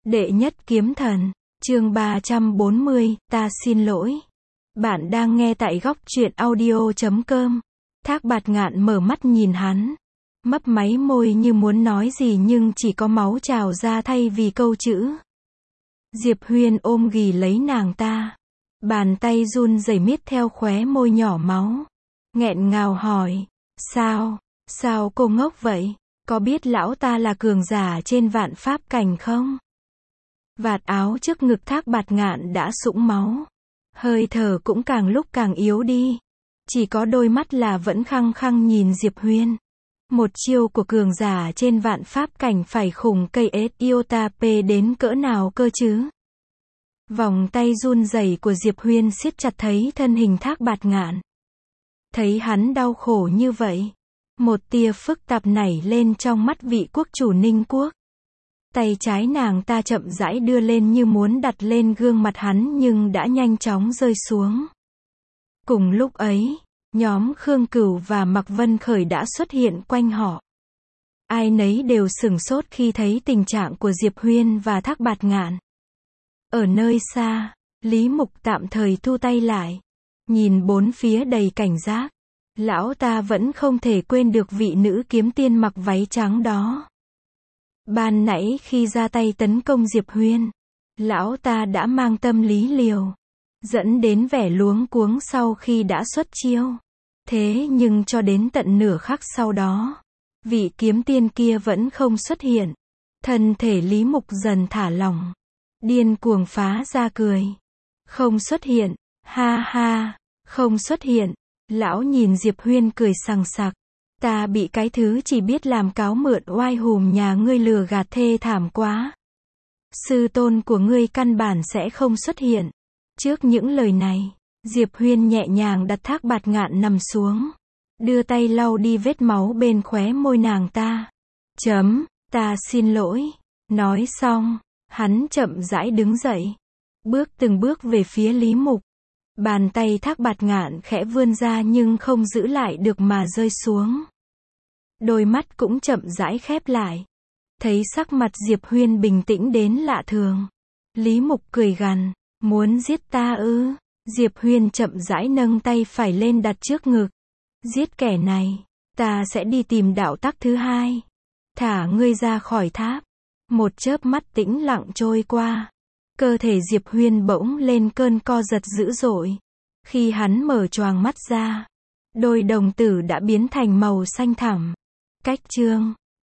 Đệ nhất kiếm thần, chương 340, ta xin lỗi. Bạn đang nghe tại góc truyện audio.com. Thác Bạt Ngạn mở mắt nhìn hắn, mấp máy môi như muốn nói gì nhưng chỉ có máu trào ra thay vì câu chữ. Diệp Huyên ôm ghì lấy nàng ta, bàn tay run rẩy miết theo khóe môi nhỏ máu, nghẹn ngào hỏi, sao cô ngốc vậy, có biết lão ta là cường giả trên vạn pháp cảnh không? Vạt áo trước ngực Thác Bạt Ngạn đã sũng máu, hơi thở cũng càng lúc càng yếu đi, chỉ có đôi mắt là vẫn khăng khăng nhìn Diệp Huyên. Một chiêu của cường giả trên vạn pháp cảnh phải khủng cây iota p đến cỡ nào cơ chứ? Vòng tay run rẩy của Diệp Huyên siết chặt thấy thân hình Thác Bạt Ngạn. Thấy hắn đau khổ như vậy, một tia phức tạp nảy lên trong mắt vị quốc chủ Ninh Quốc. Tay trái nàng ta chậm rãi đưa lên như muốn đặt lên gương mặt hắn nhưng đã nhanh chóng rơi xuống. Cùng lúc ấy, nhóm Khương Cửu và Mạc Vân Khởi đã xuất hiện quanh họ. Ai nấy đều sửng sốt khi thấy tình trạng của Diệp Huyên và Thác Bạt Ngạn. Ở nơi xa, Lý Mục tạm thời thu tay lại, nhìn bốn phía đầy cảnh giác. Lão ta vẫn không thể quên được vị nữ kiếm tiên mặc váy trắng đó. Ban nãy khi ra tay tấn công Diệp Huyên, lão ta đã mang tâm lý liều, dẫn đến vẻ luống cuống sau khi đã xuất chiêu. Thế nhưng cho đến tận nửa khắc sau đó, vị kiếm tiên kia vẫn không xuất hiện. Thân thể Lý Mục dần thả lỏng, điên cuồng phá ra cười. Không xuất hiện, ha ha, không xuất hiện. Lão nhìn Diệp Huyên cười sằng sặc. Ta bị cái thứ chỉ biết làm cáo mượn oai hùm nhà ngươi lừa gạt thê thảm quá. Sư tôn của ngươi căn bản sẽ không xuất hiện. Trước những lời này, Diệp Huyên nhẹ nhàng đặt Thác Bạt Ngạn nằm xuống, đưa tay lau đi vết máu bên khóe môi nàng ta. Ta xin lỗi. Nói xong, hắn chậm rãi đứng dậy, bước từng bước về phía Lý Mục. Bàn tay Thác Bạt Ngạn khẽ vươn ra nhưng không giữ lại được mà rơi xuống. Đôi mắt cũng chậm rãi khép lại. Thấy sắc mặt Diệp Huyên bình tĩnh đến lạ thường, Lý Mục cười gằn, muốn giết ta ư? Diệp Huyên chậm rãi nâng tay phải lên đặt trước ngực. Giết kẻ này, ta sẽ đi tìm đạo tắc thứ hai. Thả ngươi ra khỏi tháp. Một chớp mắt tĩnh lặng trôi qua. Cơ thể Diệp Huyên bỗng lên cơn co giật dữ dội. Khi hắn mở choàng mắt ra, đôi đồng tử đã biến thành màu xanh thẳm. Cách chương